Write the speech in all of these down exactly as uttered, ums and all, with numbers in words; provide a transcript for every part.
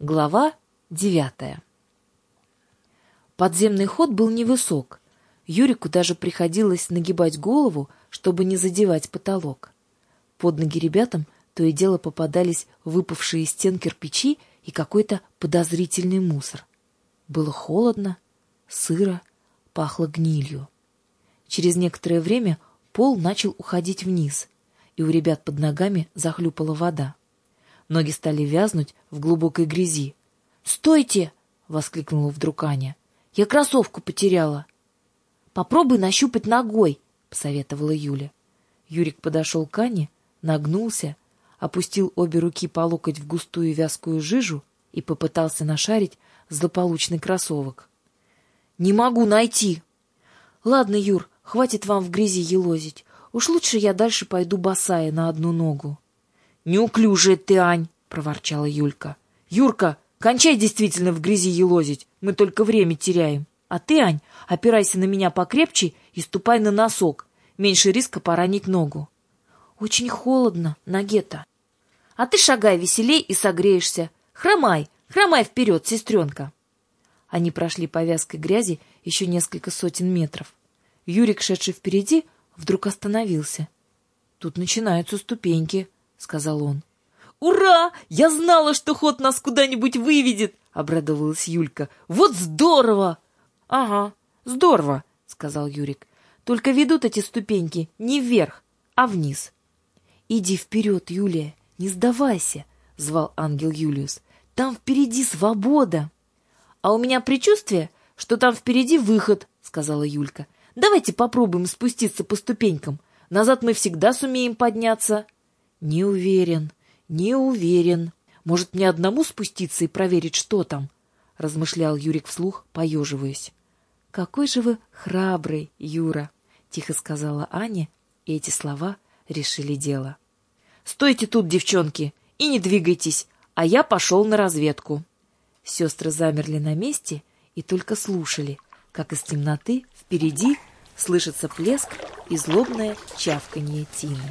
Глава девятая. Подземный ход был невысок. Юрику даже приходилось нагибать голову, чтобы не задевать потолок. Под ноги ребятам то и дело попадались выпавшие из стен кирпичи и какой-то подозрительный мусор. Было холодно, сыро, пахло гнилью. Через некоторое время пол начал уходить вниз, и у ребят под ногами захлюпала вода. Ноги стали вязнуть в глубокой грязи. «Стойте!» — воскликнула вдруг Аня. «Я кроссовку потеряла». «Попробуй нащупать ногой», — посоветовала Юля. Юрик подошел к Ане, нагнулся, опустил обе руки по локоть в густую вязкую жижу и попытался нашарить злополучный кроссовок. «Не могу найти». «Ладно, Юр, хватит вам в грязи елозить. Уж лучше я дальше пойду босая на одну ногу». «Неуклюжая ты, Ань!» — проворчала Юлька. «Юрка, кончай действительно в грязи елозить, мы только время теряем. А ты, Ань, опирайся на меня покрепче и ступай на носок, меньше риска поранить ногу». «Очень холодно, ноге-то». «А ты шагай веселей и согреешься. Хромай, хромай вперед, сестренка». Они прошли по вязкой грязи еще несколько сотен метров. Юрик, шедший впереди, вдруг остановился. «Тут начинаются ступеньки», — сказал он. «Ура! Я знала, что ход нас куда-нибудь выведет!» — обрадовалась Юлька. «Вот здорово!» «Ага, здорово!» — сказал Юрик. «Только ведут эти ступеньки не вверх, а вниз». «Иди вперед, Юлия, не сдавайся!» — звал ангел Юлиус. «Там впереди свобода!» «А у меня предчувствие, что там впереди выход!» — сказала Юлька. «Давайте попробуем спуститься по ступенькам. Назад мы всегда сумеем подняться». «Не уверен, не уверен. Может, мне одному спуститься и проверить, что там?» — размышлял Юрик вслух, поеживаясь. «Какой же вы храбрый, Юра!» — тихо сказала Аня, и эти слова решили дело. «Стойте тут, девчонки, и не двигайтесь, а я пошел на разведку». Сестры замерли на месте и только слушали, как из темноты впереди слышится плеск и злобное чавканье Тины.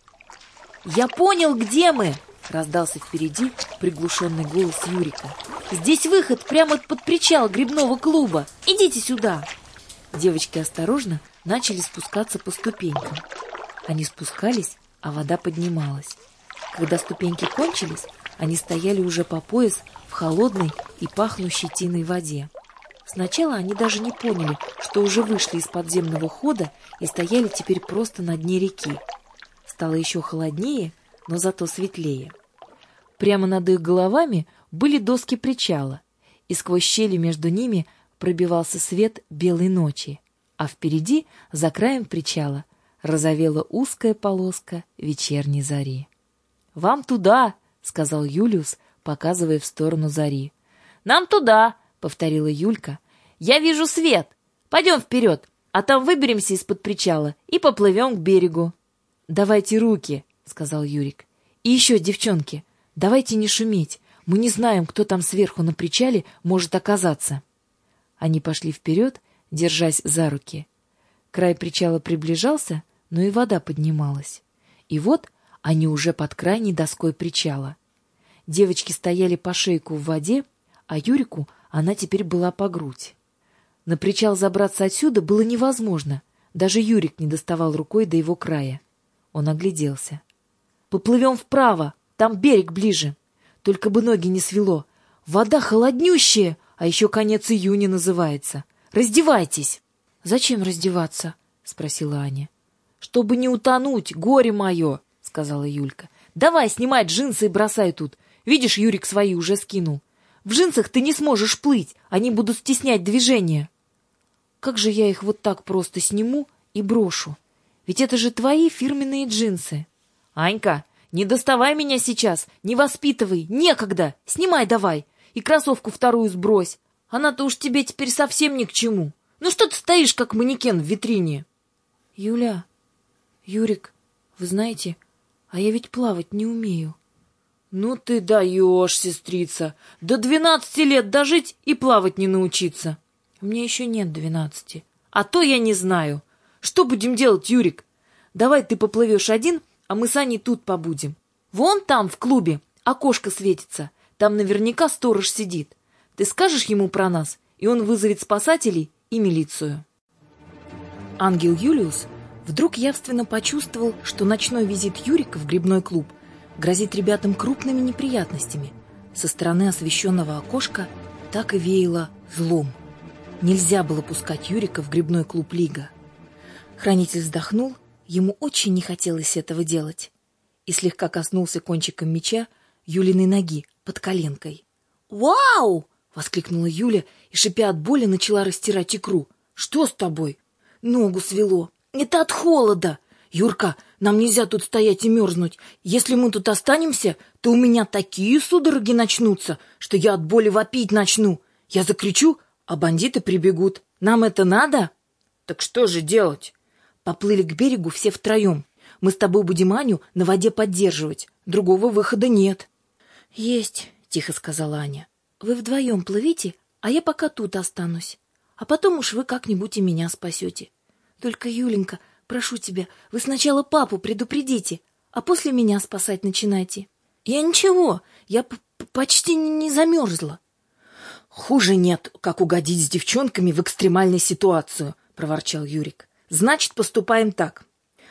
«Я понял, где мы!» — раздался впереди приглушенный голос Юрика. «Здесь выход прямо под причал грибного клуба. Идите сюда!» Девочки осторожно начали спускаться по ступенькам. Они спускались, а вода поднималась. Когда ступеньки кончились, они стояли уже по пояс в холодной и пахнущей тиной воде. Сначала они даже не поняли, что уже вышли из подземного хода и стояли теперь просто на дне реки. Стало еще холоднее, но зато светлее. Прямо над их головами были доски причала, и сквозь щели между ними пробивался свет белой ночи, а впереди, за краем причала, розовела узкая полоска вечерней зари. «Вам туда!» — сказал Юлиус, показывая в сторону зари. «Нам туда!» — повторила Юлька. «Я вижу свет! Пойдем вперед, а там выберемся из-под причала и поплывем к берегу». «Давайте руки», — сказал Юрик. «И еще, девчонки, давайте не шуметь. Мы не знаем, кто там сверху на причале может оказаться». Они пошли вперед, держась за руки. Край причала приближался, но и вода поднималась. И вот они уже под крайней доской причала. Девочки стояли по шейку в воде, а Юрику она теперь была по грудь. На причал забраться отсюда было невозможно. Даже Юрик не доставал рукой до его края. Он огляделся. «Поплывем вправо, там берег ближе. Только бы ноги не свело. Вода холоднющая, а еще конец июня называется. Раздевайтесь!» «Зачем раздеваться?» — спросила Аня. «Чтобы не утонуть, горе мое!» — сказала Юлька. «Давай, снимай джинсы и бросай тут. Видишь, Юрик свои уже скинул. В джинсах ты не сможешь плыть, они будут стеснять движение». «Как же я их вот так просто сниму и брошу? Ведь это же твои фирменные джинсы». «Анька, не доставай меня сейчас, не воспитывай, некогда, снимай давай, и кроссовку вторую сбрось, она-то уж тебе теперь совсем ни к чему. Ну что ты стоишь, как манекен в витрине?» «Юля, Юрик, вы знаете, а я ведь плавать не умею». «Ну ты даешь, сестрица, до двенадцати лет дожить и плавать не научиться». «Мне еще нет двенадцати». «А то я не знаю. Что будем делать, Юрик? Давай ты поплывешь один, а мы с Аней тут побудем. Вон там, в клубе, окошко светится. Там наверняка сторож сидит. Ты скажешь ему про нас, и он вызовет спасателей и милицию». Ангел Юлиус вдруг явственно почувствовал, что ночной визит Юрика в грибной клуб грозит ребятам крупными неприятностями. Со стороны освещенного окошка так и веяло злом. Нельзя было пускать Юрика в грибной клуб «Лига». Хранитель вздохнул, ему очень не хотелось этого делать, и слегка коснулся кончиком меча Юлиной ноги под коленкой. «Вау!» — воскликнула Юля и, шипя от боли, начала растирать икру. «Что с тобой?» «Ногу свело. Это от холода. Юрка, нам нельзя тут стоять и мерзнуть. Если мы тут останемся, то у меня такие судороги начнутся, что я от боли вопить начну. Я закричу, а бандиты прибегут. Нам это надо?» «Так что же делать?» «Поплыли к берегу все втроем. Мы с тобой будем Аню на воде поддерживать. Другого выхода нет». «Есть», — тихо сказала Аня. «Вы вдвоем плывите, а я пока тут останусь. А потом уж вы как-нибудь и меня спасете. Только, Юленька, прошу тебя, вы сначала папу предупредите, а после меня спасать начинайте. Я ничего, я почти не замерзла». «Хуже нет, как угодить с девчонками в экстремальной ситуацию», — проворчал Юрик. «Значит, поступаем так.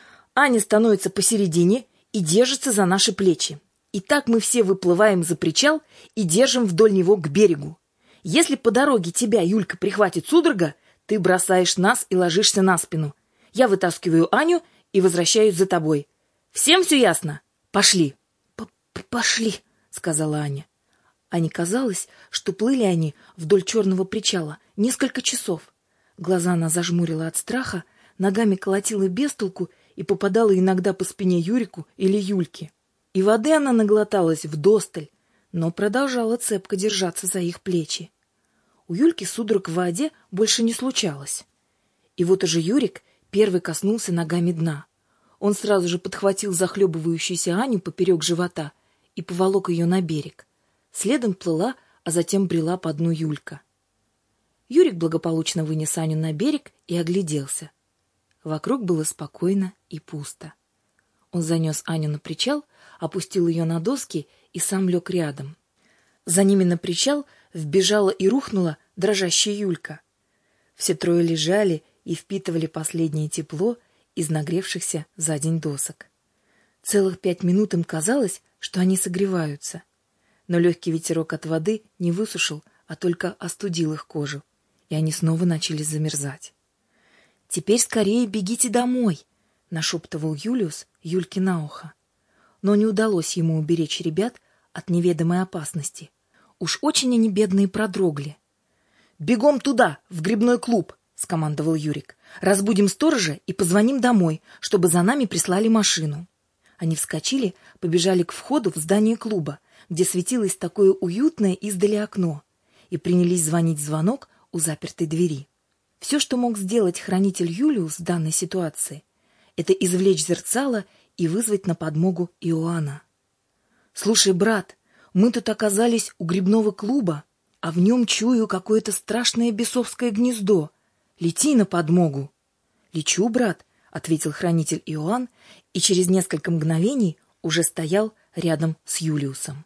Аня становится посередине и держится за наши плечи. И так мы все выплываем за причал и держим вдоль него к берегу. Если по дороге тебя, Юлька, прихватит судорога, ты бросаешь нас и ложишься на спину. Я вытаскиваю Аню и возвращаюсь за тобой. Всем все ясно? Пошли». «Пошли», — сказала Аня. Ане казалось, что плыли они вдоль черного причала несколько часов. Глаза она зажмурила от страха, ногами колотила без толку и попадала иногда по спине Юрику или Юльке. И воды она наглоталась вдосталь, но продолжала цепко держаться за их плечи. У Юльки судорог в воде больше не случалось. И вот уже Юрик первый коснулся ногами дна. Он сразу же подхватил захлебывающуюся Аню поперек живота и поволок ее на берег. Следом плыла, а затем брела по дну Юлька. Юрик благополучно вынес Аню на берег и огляделся. Вокруг было спокойно и пусто. Он занес Аню на причал, опустил ее на доски и сам лег рядом. За ними на причал вбежала и рухнула дрожащая Юлька. Все трое лежали и впитывали последнее тепло из нагревшихся за день досок. Целых пять минут им казалось, что они согреваются. Но легкий ветерок от воды не высушил, а только остудил их кожу, и они снова начали замерзать. «Теперь скорее бегите домой», — нашептывал Юлиус Юльке на ухо. Но не удалось ему уберечь ребят от неведомой опасности. Уж очень они бедные продрогли. «Бегом туда, в грибной клуб», — скомандовал Юрик. «Разбудим сторожа и позвоним домой, чтобы за нами прислали машину». Они вскочили, побежали к входу в здание клуба, где светилось такое уютное издали окно, и принялись звонить в звонок у запертой двери. Все, что мог сделать хранитель Юлиус в данной ситуации, это извлечь зерцало и вызвать на подмогу Иоанна. «Слушай, брат, мы тут оказались у грибного клуба, а в нем чую какое-то страшное бесовское гнездо. Лети на подмогу». «Лечу, брат», — ответил хранитель Иоанн, и через несколько мгновений уже стоял рядом с Юлиусом.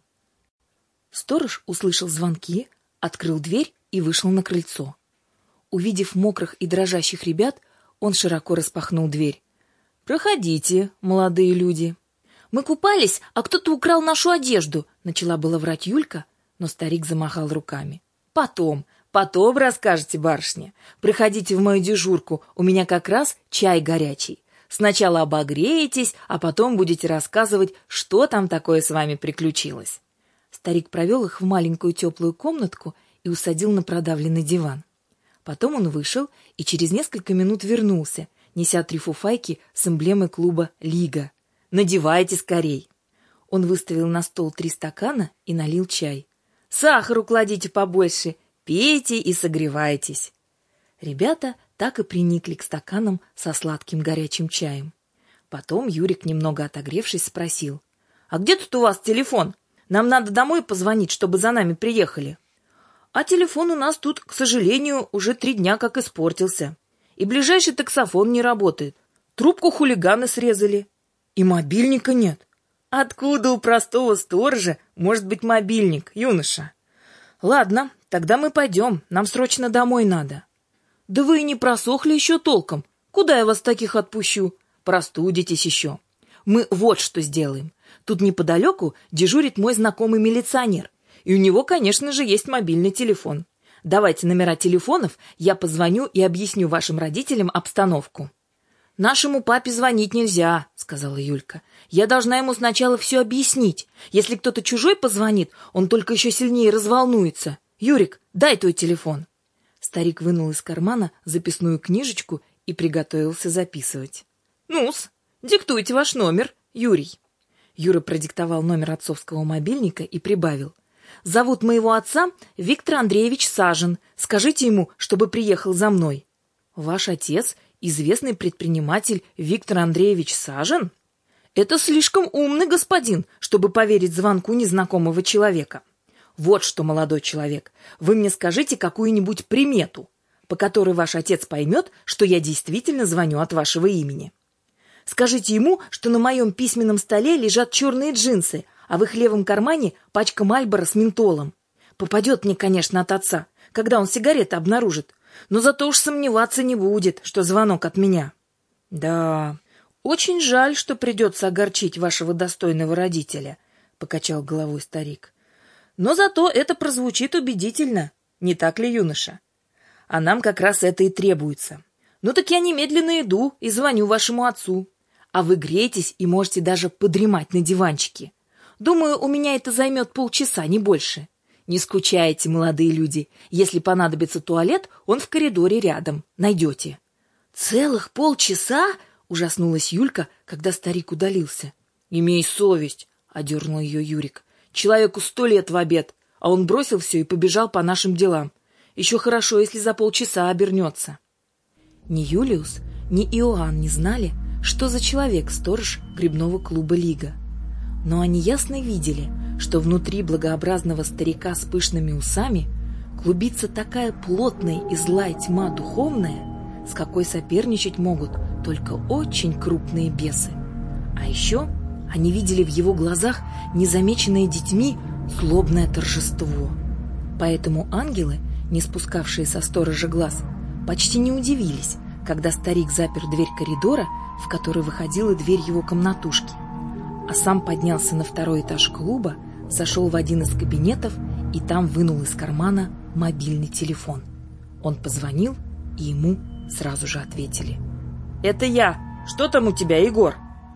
Сторож услышал звонки, открыл дверь и вышел на крыльцо. Увидев мокрых и дрожащих ребят, он широко распахнул дверь. «Проходите, молодые люди». «Мы купались, а кто-то украл нашу одежду», — начала было врать Юлька, но старик замахал руками. «Потом, потом расскажете, барышня. Приходите в мою дежурку, у меня как раз чай горячий. Сначала обогреетесь, а потом будете рассказывать, что там такое с вами приключилось». Старик провел их в маленькую теплую комнатку и усадил на продавленный диван. Потом он вышел и через несколько минут вернулся, неся три фуфайки с эмблемой клуба «Лига». «Надевайте скорей!» Он выставил на стол три стакана и налил чай. «Сахару кладите побольше, пейте и согревайтесь». Ребята так и приникли к стаканам со сладким горячим чаем. Потом Юрик, немного отогревшись, спросил: «А где тут у вас телефон? Нам надо домой позвонить, чтобы за нами приехали». «А телефон у нас тут, к сожалению, уже три дня как испортился. И ближайший таксофон не работает. Трубку хулиганы срезали. И мобильника нет». Откуда у простого сторожа может быть мобильник, юноша? Ладно, тогда мы пойдем, нам срочно домой надо. Да вы и не просохли еще толком. Куда я вас таких отпущу? Простудитесь еще. Мы вот что сделаем. Тут неподалеку дежурит мой знакомый милиционер. И у него, конечно же, есть мобильный телефон. Давайте номера телефонов, я позвоню и объясню вашим родителям обстановку. «Нашему папе звонить нельзя», — сказала Юлька. «Я должна ему сначала все объяснить. Если кто-то чужой позвонит, он только еще сильнее разволнуется. Юрик, дай твой телефон». Старик вынул из кармана записную книжечку и приготовился записывать. «Ну-с, диктуйте ваш номер, Юрий». Юра продиктовал номер отцовского мобильника и прибавил. «Зовут моего отца Виктор Андреевич Сажин. Скажите ему, чтобы приехал за мной». «Ваш отец — известный предприниматель Виктор Андреевич Сажин? Это слишком умный господин, чтобы поверить звонку незнакомого человека. Вот что, молодой человек, вы мне скажите какую-нибудь примету, по которой ваш отец поймет, что я действительно звоню от вашего имени. Скажите ему, что на моем письменном столе лежат черные джинсы, а в их левом кармане пачка Мальборо с ментолом. Попадет мне, конечно, от отца, когда он сигареты обнаружит, но зато уж сомневаться не будет, что звонок от меня». «Да, очень жаль, что придется огорчить вашего достойного родителя», — покачал головой старик. «Но зато это прозвучит убедительно, не так ли, юноша? А нам как раз это и требуется. Ну так я немедленно иду и звоню вашему отцу. А вы греетесь и можете даже подремать на диванчике. Думаю, у меня это займет полчаса, не больше. Не скучайте, молодые люди. Если понадобится туалет, он в коридоре рядом. Найдете». «Целых полчаса?» — ужаснулась Юлька, когда старик удалился. «Имей совесть», — одернул ее Юрик. «Человеку сто лет в обед, а он бросил все и побежал по нашим делам. Еще хорошо, если за полчаса обернется». Ни Юлиус, ни Иоанн не знали, что за человек сторож грибного клуба «Лига». Но они ясно видели, что внутри благообразного старика с пышными усами клубится такая плотная и злая тьма духовная, с какой соперничать могут только очень крупные бесы. А еще они видели в его глазах незамеченное детьми злобное торжество. Поэтому ангелы, не спускавшие со сторожа глаз, почти не удивились, когда старик запер дверь коридора, в который выходила дверь его комнатушки, а сам поднялся на второй этаж клуба, зашел в один из кабинетов и там вынул из кармана мобильный телефон. Он позвонил, и ему сразу же ответили. «Это я. Что там у тебя, Егор?»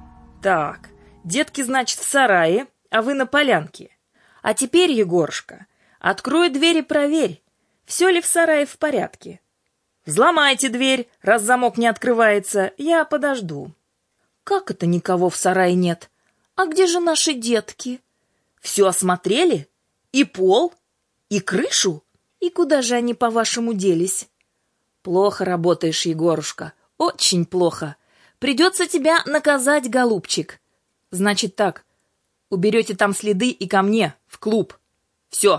«Так, детки, значит, в сарае, а вы на полянке. А теперь, Егорушка, открой дверь и проверь, все ли в сарае в порядке. Взломайте дверь, раз замок не открывается, я подожду». «Как это никого в сарае нет? А где же наши детки?» «Все осмотрели? И пол? И крышу? И куда же они, по-вашему, делись?» «Плохо работаешь, Егорушка, очень плохо. Придется тебя наказать, голубчик. Значит так, уберете там следы и ко мне, в клуб. Все».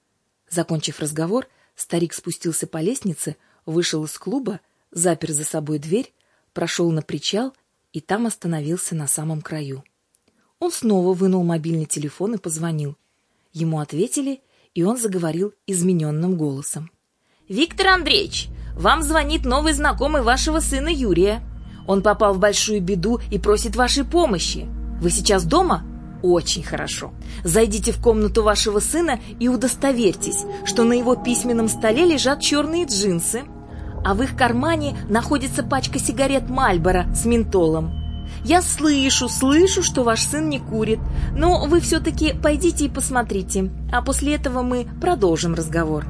Закончив разговор, старик спустился по лестнице, вышел из клуба, запер за собой дверь, прошел на причал и там остановился на самом краю. Он снова вынул мобильный телефон и позвонил. Ему ответили, и он заговорил измененным голосом. «Виктор Андреевич, вам звонит новый знакомый вашего сына Юрия. Он попал в большую беду и просит вашей помощи. Вы сейчас дома? Очень хорошо. Зайдите в комнату вашего сына и удостоверьтесь, что на его письменном столе лежат черные джинсы, а в их кармане находится пачка сигарет Мальборо с ментолом. Я слышу, слышу, что ваш сын не курит, но вы все-таки пойдите и посмотрите, а после этого мы продолжим разговор».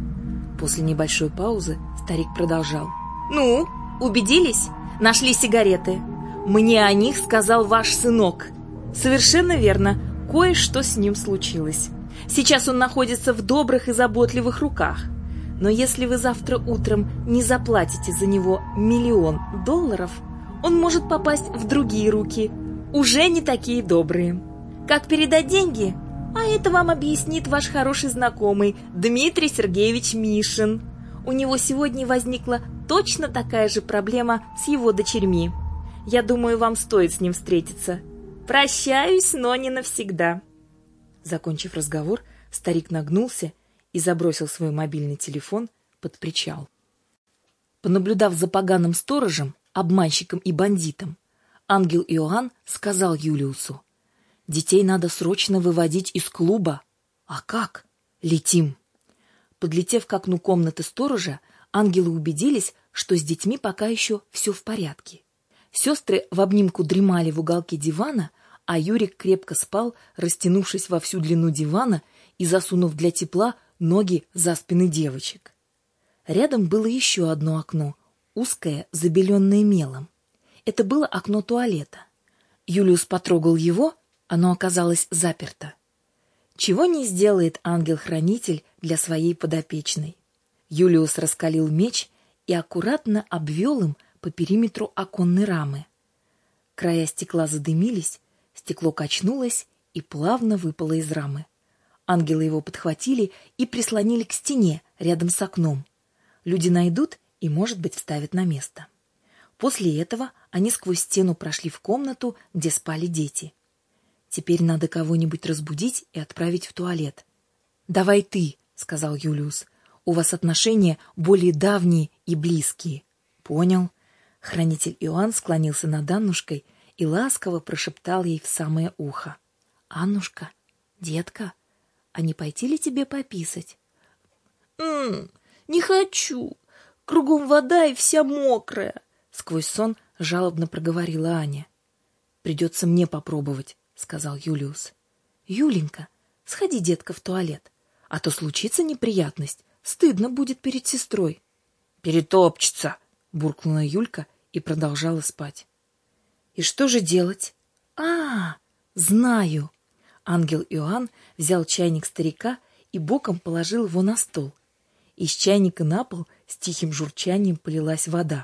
После небольшой паузы старик продолжал. «Ну, убедились? Нашли сигареты. Мне о них сказал ваш сынок. Совершенно верно, кое-что с ним случилось. Сейчас он находится в добрых и заботливых руках. Но если вы завтра утром не заплатите за него миллион долларов, он может попасть в другие руки, уже не такие добрые. Как передать деньги? А это вам объяснит ваш хороший знакомый Дмитрий Сергеевич Мишин. У него сегодня возникла точно такая же проблема с его дочерьми. Я думаю, вам стоит с ним встретиться. Прощаюсь, но не навсегда. Закончив разговор, старик нагнулся и забросил свой мобильный телефон под причал. Понаблюдав за поганым сторожем, обманщиком и бандитом, ангел Иоанн сказал Юлиусу: «Детей надо срочно выводить из клуба». «А как?» «Летим». Подлетев к окну комнаты сторожа, ангелы убедились, что с детьми пока еще все в порядке. Сестры в обнимку дремали в уголке дивана, а Юрик крепко спал, растянувшись во всю длину дивана и засунув для тепла ноги за спины девочек. Рядом было еще одно окно, узкое, забеленное мелом. Это было окно туалета. Юлиус потрогал его, оно оказалось заперто. Чего не сделает ангел-хранитель для своей подопечной. Юлиус раскалил меч и аккуратно обвел им по периметру оконной рамы. Края стекла задымились, стекло качнулось и плавно выпало из рамы. Ангелы его подхватили и прислонили к стене рядом с окном. Люди найдут и, может быть, вставят на место. После этого они сквозь стену прошли в комнату, где спали дети. Теперь надо кого-нибудь разбудить и отправить в туалет. «Давай ты», — сказал Юлиус. «У вас отношения более давние и близкие». «Понял». Хранитель Иоанн склонился над Аннушкой и ласково прошептал ей в самое ухо: «Аннушка, детка, а не пойти ли тебе пописать?» «М-м, не хочу. Кругом вода и вся мокрая», — сквозь сон жалобно проговорила Аня. «Придется мне попробовать», — сказал Юлиус. «Юленька, сходи, детка, в туалет, а то случится неприятность, стыдно будет перед сестрой». «Перетопчется», — буркнула Юлька и продолжала спать. «И что же делать?» «А, знаю». Ангел Иоанн взял чайник старика и боком положил его на стол. Из чайника на пол с тихим журчанием полилась вода.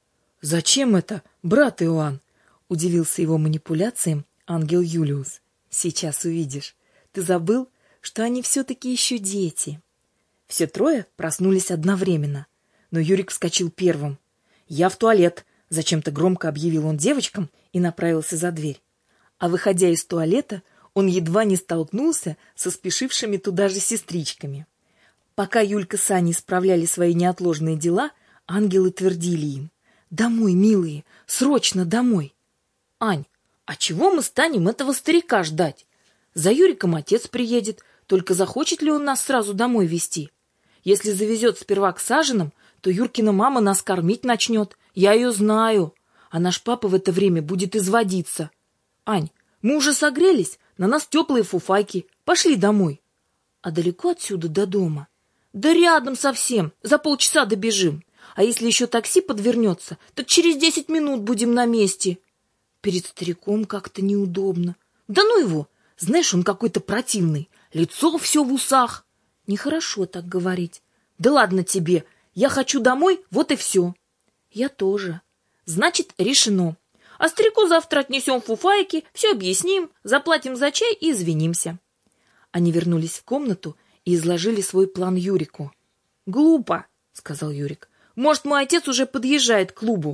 «Зачем это, брат Иоанн?» — удивился его манипуляциям ангел Юлиус. «Сейчас увидишь. Ты забыл, что они все-таки еще дети». Все трое проснулись одновременно, но Юрик вскочил первым. «Я в туалет», — зачем-то громко объявил он девочкам и направился за дверь. А выходя из туалета, он едва не столкнулся со спешившими туда же сестричками. Пока Юлька с Аней справляли свои неотложные дела, ангелы твердили им: «Домой, милые, срочно домой!» «Ань, а чего мы станем этого старика ждать? За Юриком отец приедет, только захочет ли он нас сразу домой везти? Если завезет сперва к Саженам, то Юркина мама нас кормить начнет, я ее знаю, а наш папа в это время будет изводиться. Ань, мы уже согрелись, на нас теплые фуфайки, пошли домой». «А далеко отсюда до дома?» «Да рядом совсем, за полчаса добежим. А если еще такси подвернется, так через десять минут будем на месте». «Перед стариком как-то неудобно». «Да ну его! Знаешь, он какой-то противный, лицо все в усах». «Нехорошо так говорить». «Да ладно тебе, я хочу домой, вот и все». «Я тоже». «Значит, решено. А старику завтра отнесем фуфайки, все объясним, заплатим за чай и извинимся». Они вернулись в комнату и изложили свой план Юрику. «Глупо», — сказал Юрик. «Может, мой отец уже подъезжает к клубу.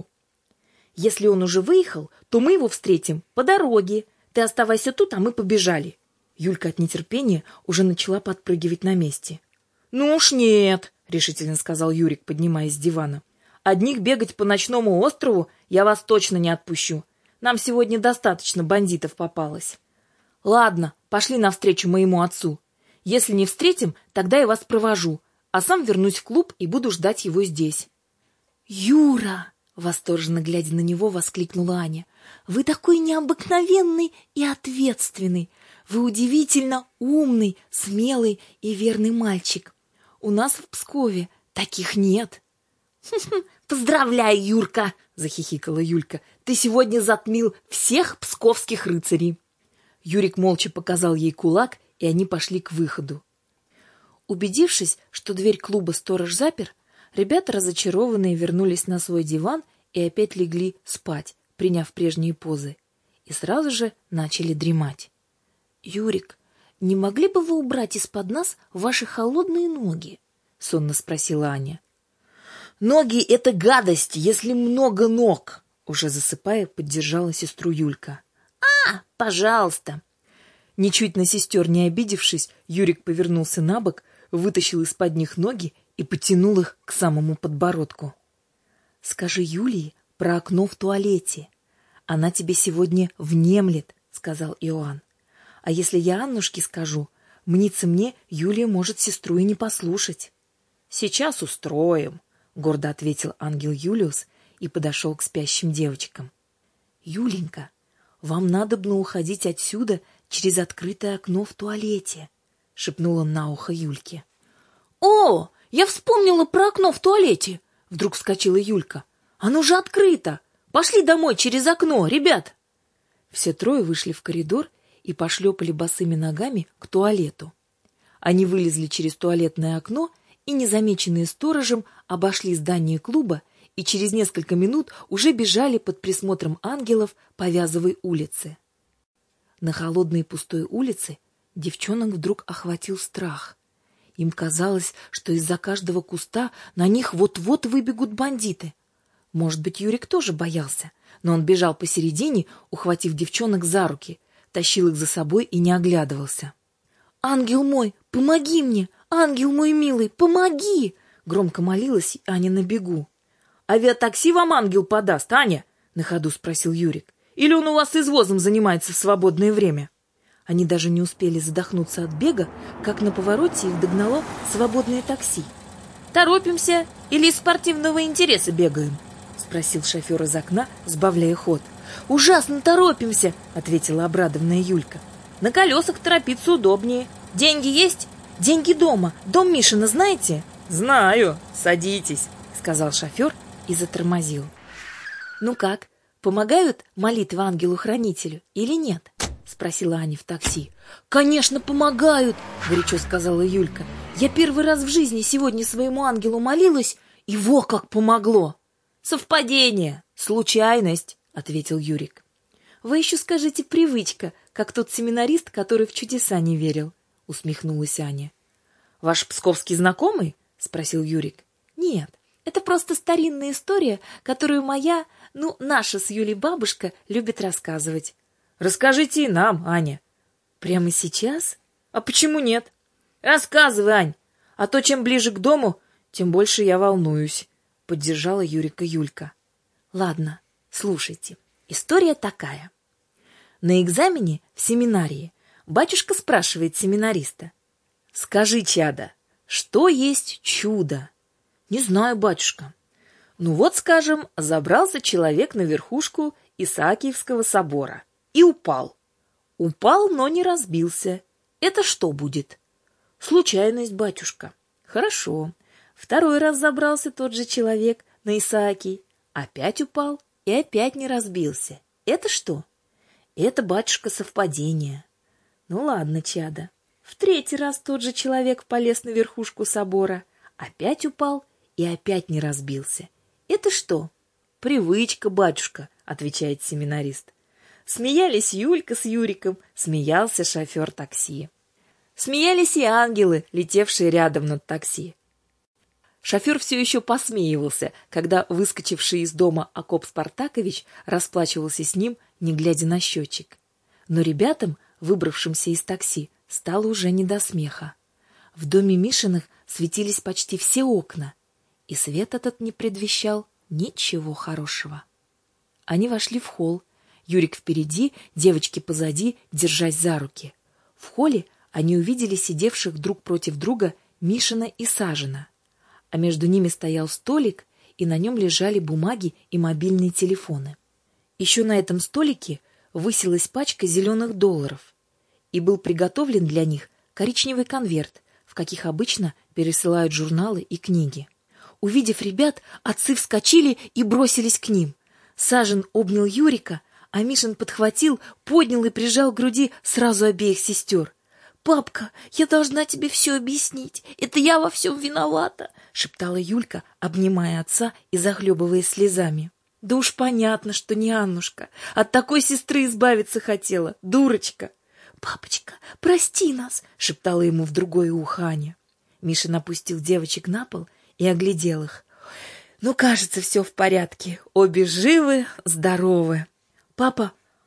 Если он уже выехал, то мы его встретим по дороге. Ты оставайся тут, а мы побежали». Юлька от нетерпения уже начала подпрыгивать на месте. «Ну уж нет», — решительно сказал Юрик, поднимаясь с дивана. «Одних бегать по ночному острову я вас точно не отпущу. Нам сегодня достаточно бандитов попалось. Ладно, пошли навстречу моему отцу. Если не встретим, тогда я вас провожу, а сам вернусь в клуб и буду ждать его здесь». «Юра!» — восторженно глядя на него, воскликнула Аня. «Вы такой необыкновенный и ответственный. Вы удивительно умный, смелый и верный мальчик. У нас в Пскове таких нет». «Поздравляю, Юрка!» — захихикала Юлька. «Ты сегодня затмил всех псковских рыцарей». Юрик молча показал ей кулак, и они пошли к выходу. Убедившись, что дверь клуба сторож запер, ребята, разочарованные, вернулись на свой диван и опять легли спать, приняв прежние позы, и сразу же начали дремать. «Юрик, не могли бы вы убрать из-под нас ваши холодные ноги?» — сонно спросила Аня. «Ноги — это гадость, если много ног!» Уже засыпая, поддержала сестру Юлька. На, пожалуйста. Ничуть на сестер не обидевшись, Юрик повернулся на бок, вытащил из-под них ноги и потянул их к самому подбородку. «Скажи Юлии про окно в туалете. Она тебе сегодня внемлет», — сказал Иоанн. «А если я Аннушке скажу, мнится мне, Юлия может сестру и не послушать». «Сейчас устроим», — гордо ответил ангел Юлиус и подошел к спящим девочкам. «Юленька, вам надобно уходить отсюда через открытое окно в туалете», — шепнул он на ухо Юльке. «О, я вспомнила про окно в туалете!» — вдруг вскочила Юлька. «Оно же открыто! Пошли домой через окно, ребят!» Все трое вышли в коридор и пошлепали босыми ногами к туалету. Они вылезли через туалетное окно и, незамеченные сторожем, обошли здание клуба и через несколько минут уже бежали под присмотром ангелов по Вязовой улице. На холодной пустой улице девчонок вдруг охватил страх. Им казалось, что из-за каждого куста на них вот-вот выбегут бандиты. Может быть, Юрик тоже боялся, но он бежал посередине, ухватив девчонок за руки, тащил их за собой и не оглядывался. «Ангел мой, помоги мне! Ангел мой милый, помоги!» Громко молилась Аня на бегу. «Авиатакси вам ангел подаст, Аня?» — на ходу спросил Юрик. «Или он у вас извозом занимается в свободное время?» Они даже не успели задохнуться от бега, как на повороте их догнало свободное такси. «Торопимся или из спортивного интереса бегаем?» — спросил шофер из окна, сбавляя ход. «Ужасно торопимся!» — ответила обрадованная Юлька. «На колесах торопиться удобнее. Деньги есть? Деньги дома. Дом Мишина знаете?» «Знаю. Садитесь», — сказал шофер и затормозил. «Ну как, помогают молитвы ангелу-хранителю или нет?» — спросила Аня в такси. «Конечно, помогают!» — горячо сказала Юлька. «Я первый раз в жизни сегодня своему ангелу молилась, и во как помогло!» «Совпадение! Случайность!» — ответил Юрик. «Вы еще скажите привычка, как тот семинарист, который в чудеса не верил», — усмехнулась Аня. «Ваш псковский знакомый?» — спросил Юрик. «Нет, это просто старинная история, которую моя, ну, наша с Юлей бабушка любит рассказывать». «Расскажите и нам, Аня». «Прямо сейчас? А почему нет?» «Рассказывай, Ань, а то чем ближе к дому, тем больше я волнуюсь», — поддержала Юрика Юлька. «Ладно, слушайте. История такая. На экзамене в семинарии батюшка спрашивает семинариста: «Скажи, чада, что есть чудо?» «Не знаю, батюшка». «Ну вот, скажем, забрался человек на верхушку Исаакиевского собора и упал. Упал, но не разбился. Это что будет?» «Случайность, батюшка». «Хорошо. Второй раз забрался тот же человек на Исаакий, опять упал и опять не разбился. Это что?» «Это, батюшка, совпадение». «Ну ладно, чада. В третий раз тот же человек полез на верхушку собора, опять упал и опять не разбился. Это что?» «Привычка, батюшка», — отвечает семинарист. Смеялись Юлька с Юриком, смеялся шофер такси. Смеялись и ангелы, летевшие рядом над такси. Шофер все еще посмеивался, когда выскочивший из дома Акоп Спартакович расплачивался с ним, не глядя на счетчик. Но ребятам, выбравшимся из такси, стало уже не до смеха. В доме Мишиных светились почти все окна, и свет этот не предвещал ничего хорошего. Они вошли в холл. Юрик впереди, девочки позади, держась за руки. В холле они увидели сидевших друг против друга Мишина и Сажина. А между ними стоял столик, и на нем лежали бумаги и мобильные телефоны. Еще на этом столике высилась пачка зеленых долларов, и был приготовлен для них коричневый конверт, в каких обычно пересылают журналы и книги. Увидев ребят, отцы вскочили и бросились к ним. Сажин обнял Юрика, а Мишин подхватил, поднял и прижал к груди сразу обеих сестер. «Папка, я должна тебе все объяснить. Это я во всем виновата», — шептала Юлька, обнимая отца и захлебываясь слезами. «Да уж понятно, что не Аннушка. От такой сестры избавиться хотела, дурочка». «Папочка, прости нас», — шептала ему в другое ухо Аня. Мишин опустил девочек на пол и оглядел их. «Ну, кажется, все в порядке. Обе живы, здоровы. Папа,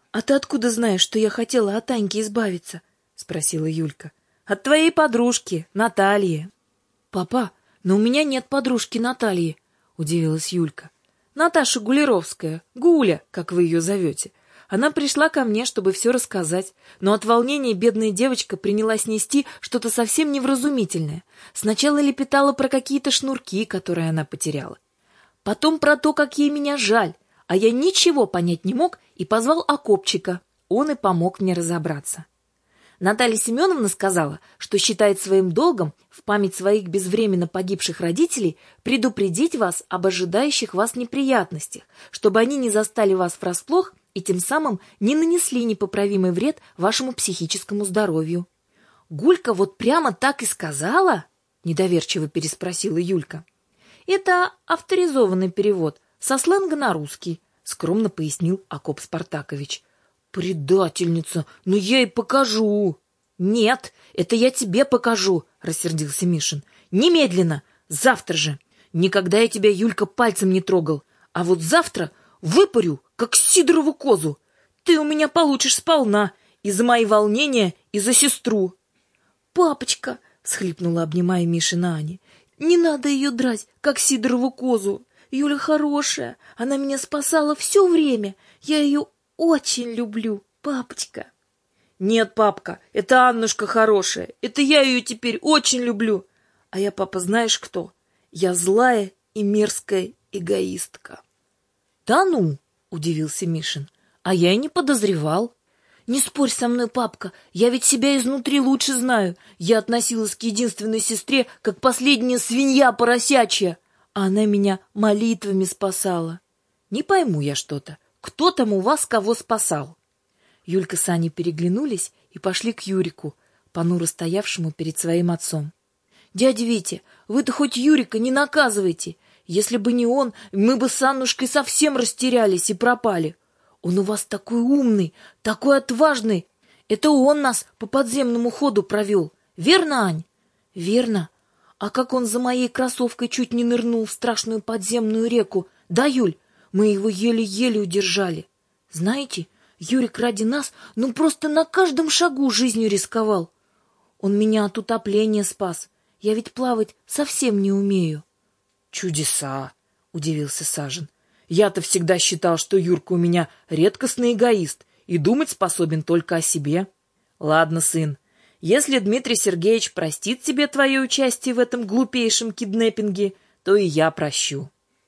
«А ты откуда знаешь, что я хотела от Аньки избавиться?» — спросила Юлька. «От твоей подружки, Натальи». «Папа, но у меня нет подружки Натальи», — удивилась Юлька. «Наташа Гулеровская, Гуля, как вы ее зовете. Она пришла ко мне, чтобы все рассказать, но от волнения бедная девочка принялась нести что-то совсем невразумительное. Сначала лепетала про какие-то шнурки, которые она потеряла. Потом про то, как ей меня жаль, а я ничего понять не мог и позвал Акопчика. Он и помог мне разобраться. Наталья Семеновна сказала, что считает своим долгом в память своих безвременно погибших родителей предупредить вас об ожидающих вас неприятностях, чтобы они не застали вас врасплох и тем самым не нанесли непоправимый вред вашему психическому здоровью. «Гулька вот прямо так и сказала?» — недоверчиво переспросила Юлька. «Это авторизованный перевод со сленга на русский», — скромно пояснил Акоп Спартакович. «Предательница! Ну я ей покажу!» «Нет, это я тебе покажу!» — рассердился Мишин. «Немедленно! Завтра же! Никогда я тебя, Юлька, пальцем не трогал, а вот завтра выпарю, как сидорову козу. Ты у меня получишь сполна и за мои волнения, и за сестру». «Папочка!» — всхлипнула, обнимая Мишина Аня. «Не надо ее драть, как сидорову козу. Юля хорошая, она меня спасала все время. Я ее очень люблю, папочка». «Нет, папка, это Аннушка хорошая. Это я ее теперь очень люблю. А я, папа, знаешь кто? Я злая и мерзкая эгоистка». «Да ну!» — удивился Мишин. «А я и не подозревал». «Не спорь со мной, папка, я ведь себя изнутри лучше знаю. Я относилась к единственной сестре, как последняя свинья поросячья, а она меня молитвами спасала. Не пойму я что-то. Кто там у вас кого спасал?» Юлька с Аней переглянулись и пошли к Юрику, понуро стоявшему перед своим отцом. «Дядя Витя, вы-то хоть Юрика не наказывайте. Если бы не он, мы бы с Аннушкой совсем растерялись и пропали. Он у вас такой умный, такой отважный. Это он нас по подземному ходу провел. Верно, Ань?» «Верно. А как он за моей кроссовкой чуть не нырнул в страшную подземную реку? Да, Юль, мы его еле-еле удержали. Знаете, Юрик ради нас ну просто на каждом шагу жизнью рисковал. Он меня от утопления спас. Я ведь плавать совсем не умею». «Чудеса!» — удивился Сажен. «Я-то всегда считал, что Юрка у меня редкостный эгоист и думать способен только о себе. Ладно, сын, если Дмитрий Сергеевич простит тебе твое участие в этом глупейшем киднеппинге, то и я прощу.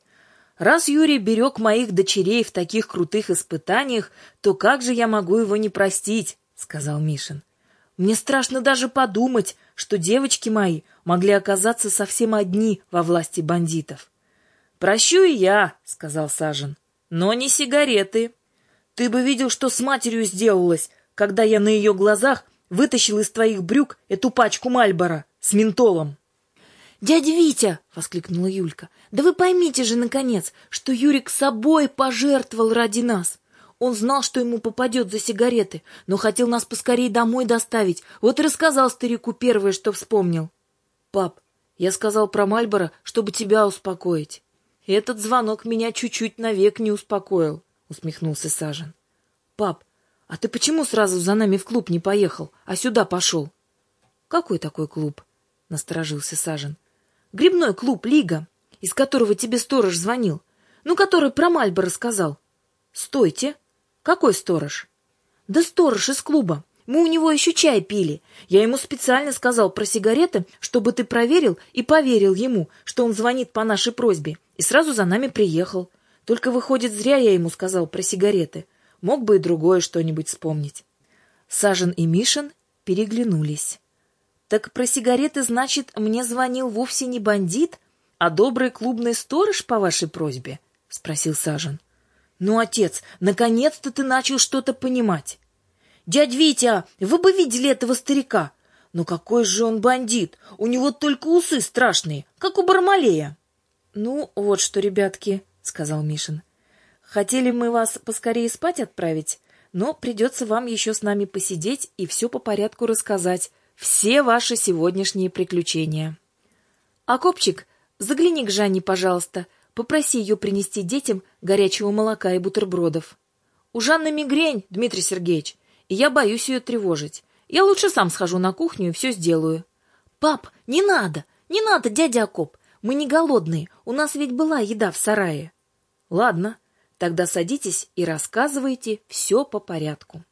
Раз Юрий берег моих дочерей в таких крутых испытаниях, то как же я могу его не простить?» — сказал Мишин. «Мне страшно даже подумать, что девочки мои могли оказаться совсем одни во власти бандитов». «Прощу и я», — сказал Сажен, — «но не сигареты. Ты бы видел, что с матерью сделалось, когда я на ее глазах вытащил из твоих брюк эту пачку Мальборо с ментолом». «Дядя Витя!» — воскликнула Юлька. «Да вы поймите же, наконец, что Юрик собой пожертвовал ради нас. Он знал, что ему попадет за сигареты, но хотел нас поскорее домой доставить. Вот и рассказал старику первое, что вспомнил». «Пап, я сказал про Мальборо, чтобы тебя успокоить. Этот звонок меня чуть-чуть навек не успокоил», — усмехнулся Сажен. «Пап, а ты почему сразу за нами в клуб не поехал, а сюда пошел?» «Какой такой клуб?» — насторожился Сажен. «Грибной клуб «Лига», из которого тебе сторож звонил. Ну, который про Мальборо рассказал». «Стойте! Какой сторож?» «Да сторож из клуба. Мы у него еще чай пили. Я ему специально сказал про сигареты, чтобы ты проверил и поверил ему, что он звонит по нашей просьбе, и сразу за нами приехал. Только, выходит, зря я ему сказал про сигареты. Мог бы и другое что-нибудь вспомнить». Сажен и Мишин переглянулись. «Так про сигареты, значит, мне звонил вовсе не бандит, а добрый клубный сторож по вашей просьбе?» — спросил Сажен. «Ну, отец, наконец-то ты начал что-то понимать. Дядь Витя, вы бы видели этого старика. Ну какой же он бандит, у него только усы страшные, как у Бармалея». «Ну, вот что, ребятки», — сказал Мишин. «Хотели мы вас поскорее спать отправить, но придется вам еще с нами посидеть и все по порядку рассказать. Все ваши сегодняшние приключения. Акопчик, загляни к Жанне, пожалуйста. Попроси ее принести детям горячего молока и бутербродов». У Жанны мигрень, Дмитрий Сергеевич, и я боюсь ее тревожить. Я лучше сам схожу на кухню и все сделаю. Пап, не надо, не надо, дядя Акоп. Мы не голодные, у нас ведь была еда в сарае. Ладно, тогда садитесь и рассказывайте все по порядку.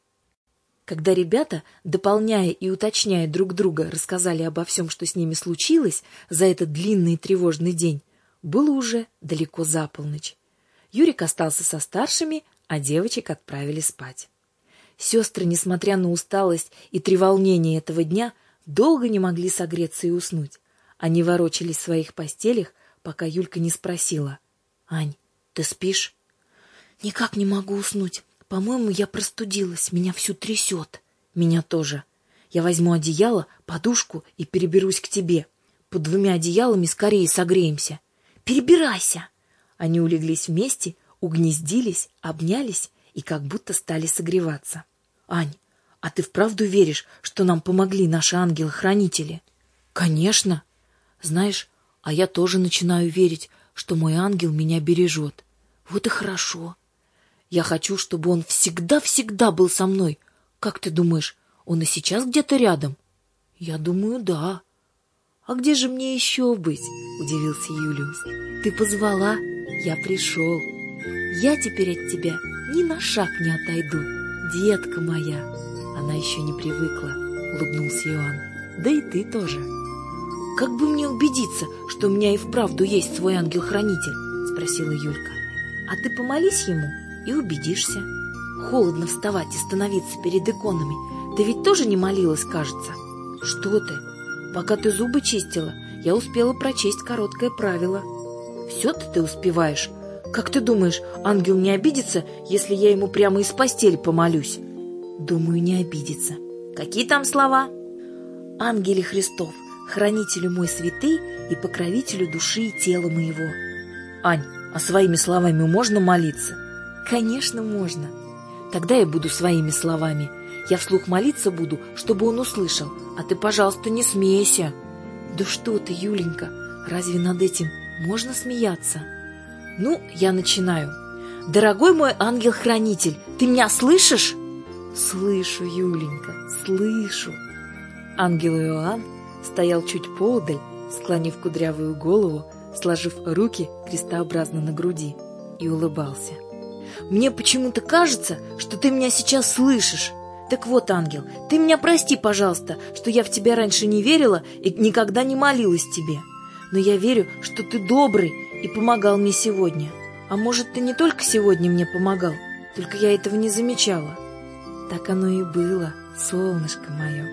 Когда ребята, дополняя и уточняя друг друга, рассказали обо всем, что с ними случилось за этот длинный и тревожный день, было уже далеко за полночь. Юрик остался со старшими, а девочек отправили спать. Сестры, несмотря на усталость и треволнение этого дня, долго не могли согреться и уснуть. Они ворочались в своих постелях, пока Юлька не спросила: «Ань, ты спишь?» «Никак не могу уснуть. По-моему, я простудилась, меня всю трясет». «Меня тоже. Я возьму одеяло, подушку и переберусь к тебе. Под двумя одеялами скорее согреемся». «Перебирайся!» Они улеглись вместе, угнездились, обнялись и как будто стали согреваться. «Ань, а ты вправду веришь, что нам помогли наши ангелы-хранители?» «Конечно. Знаешь, а я тоже начинаю верить, что мой ангел меня бережет. Вот и хорошо. Я хочу, чтобы он всегда-всегда был со мной. Как ты думаешь, он и сейчас где-то рядом?» «Я думаю, да». «А где же мне еще быть?» — удивился Юлиус. «Ты позвала, я пришел. Я теперь от тебя ни на шаг не отойду, детка моя». Она еще не привыкла, — улыбнулся Иоанн. «Да и ты тоже». «Как бы мне убедиться, что у меня и вправду есть свой ангел-хранитель?» — спросила Юлька. «А ты помолись ему и убедишься. Холодно вставать и становиться перед иконами. Ты ведь тоже не молилась, кажется?» «Что ты? Пока ты зубы чистила, я успела прочесть короткое правило». «Все-то ты успеваешь. Как ты думаешь, ангел не обидится, если я ему прямо из постели помолюсь?» «Думаю, не обидится». «Какие там слова?» «Ангеле Христов, хранителю мой святый и покровителю души и тела моего». «Ань, а своими словами можно молиться?» «Конечно, можно. Тогда я буду своими словами. Я вслух молиться буду, чтобы он услышал. А ты, пожалуйста, не смейся». «Да что ты, Юленька, разве над этим можно смеяться?» «Ну, я начинаю. Дорогой мой ангел-хранитель, ты меня слышишь?» «Слышу, Юленька, слышу». Ангел Иоанн стоял чуть поодаль, склонив кудрявую голову, сложив руки крестообразно на груди, и улыбался. «Мне почему-то кажется, что ты меня сейчас слышишь. Так вот, ангел, ты меня прости, пожалуйста, что я в тебя раньше не верила и никогда не молилась тебе. Но я верю, что ты добрый и помогал мне сегодня. А может, ты не только сегодня мне помогал, только я этого не замечала». «Так оно и было, солнышко мое.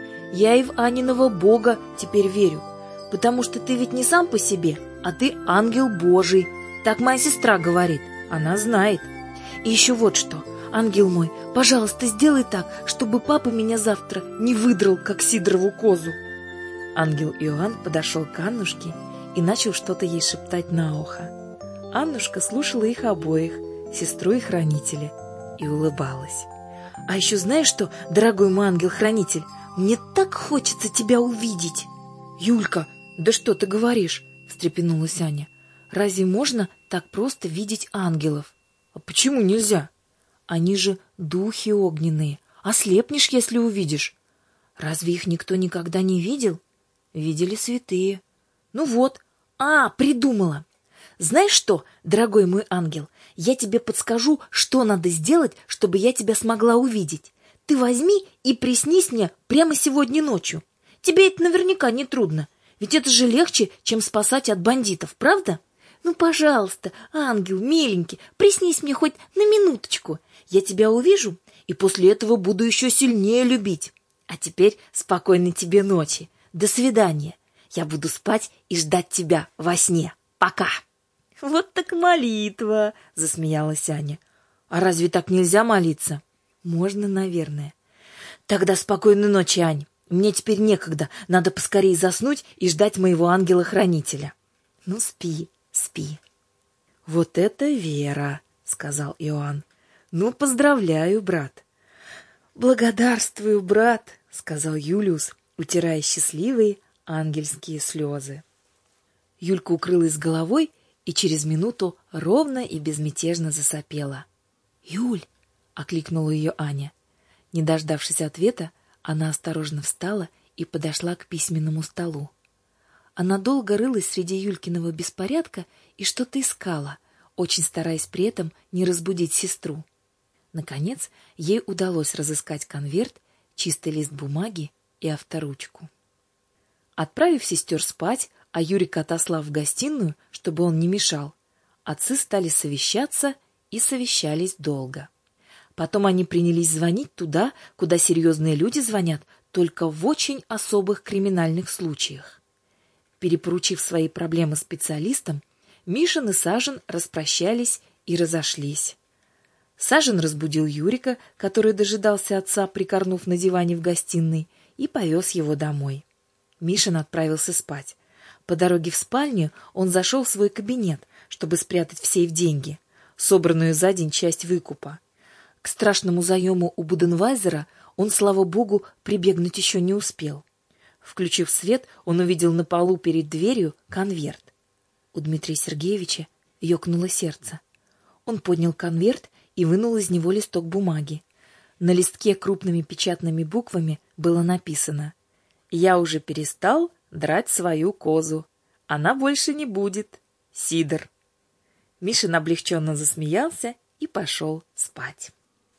Я и в Аниного Бога теперь верю, потому что ты ведь не сам по себе, а ты ангел Божий. Так моя сестра говорит, она знает. И еще вот что, ангел мой, пожалуйста, сделай так, чтобы папа меня завтра не выдрал, как сидорову козу». Ангел Иоанн подошел к Аннушке и начал что-то ей шептать на ухо. Аннушка слушала их обоих, сестру и хранителя, и улыбалась. «А еще знаешь что, дорогой мой ангел-хранитель, мне так хочется тебя увидеть». «Юлька, да что ты говоришь?» — встрепенулась Аня. «Разве можно так просто видеть ангелов?» «А почему нельзя? Они же духи огненные, ослепнешь, если увидишь». «Разве их никто никогда не видел?» «Видели святые». «Ну вот, а, придумала. Знаешь что, дорогой мой ангел, я тебе подскажу, что надо сделать, чтобы я тебя смогла увидеть. Ты возьми и приснись мне прямо сегодня ночью. Тебе это наверняка не трудно, ведь это же легче, чем спасать от бандитов, правда? Ну, пожалуйста, ангел, миленький, приснись мне хоть на минуточку. Я тебя увижу, и после этого буду еще сильнее любить. А теперь спокойной тебе ночи. До свидания. Я буду спать и ждать тебя во сне. Пока». «Вот так молитва!» — засмеялась Аня. «А разве так нельзя молиться?» «Можно, наверное». «Тогда спокойной ночи, Ань. Мне теперь некогда. Надо поскорее заснуть и ждать моего ангела-хранителя». «Ну, спи, спи». «Вот это вера!» — сказал Иоанн. «Ну, поздравляю, брат». «Благодарствую, брат!» — сказал Юлиус, утирая счастливые ангельские слезы. Юлька укрылась головой и через минуту ровно и безмятежно засопела. «Юль, окликнула ее Аня. Не дождавшись ответа, она осторожно встала и подошла к письменному столу. Она долго рылась среди Юлькиного беспорядка и что-то искала, очень стараясь при этом не разбудить сестру. Наконец, ей удалось разыскать конверт, чистый лист бумаги и авторучку. Отправив сестер спать, а Юрика отослав в гостиную, чтобы он не мешал, отцы стали совещаться и совещались долго. Потом они принялись звонить туда, куда серьезные люди звонят только в очень особых криминальных случаях. Перепоручив свои проблемы специалистам, Мишин и Сажен распрощались и разошлись. Сажен разбудил Юрика, который дожидался отца, прикорнув на диване в гостиной, и повез его домой. Мишин отправился спать. По дороге в спальню он зашел в свой кабинет, чтобы спрятать в сейф деньги, собранную за день часть выкупа. К страшному заему у Буденвайзера он, слава богу, прибегнуть еще не успел. Включив свет, он увидел на полу перед дверью конверт. У Дмитрия Сергеевича ёкнуло сердце. Он поднял конверт и вынул из него листок бумаги. На листке крупными печатными буквами было написано: «Я уже перестал драть свою козу. Она больше не будет. Сидор». Мишин облегченно засмеялся и пошел спать.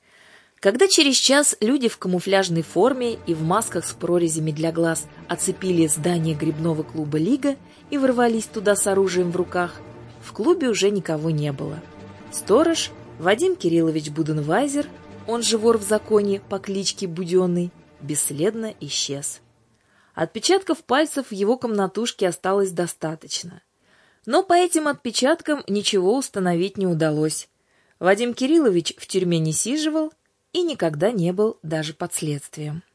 Когда через час люди в камуфляжной форме и в масках с прорезями для глаз оцепили здание грибного клуба «Лига» и ворвались туда с оружием в руках, в клубе уже никого не было. Сторож Вадим Кириллович Буденвайзер, он же вор в законе по кличке Буденный, бесследно исчез. Отпечатков пальцев в его комнатушке осталось достаточно. Но по этим отпечаткам ничего установить не удалось. Вадим Кириллович в тюрьме не сиживал и никогда не был даже под следствием.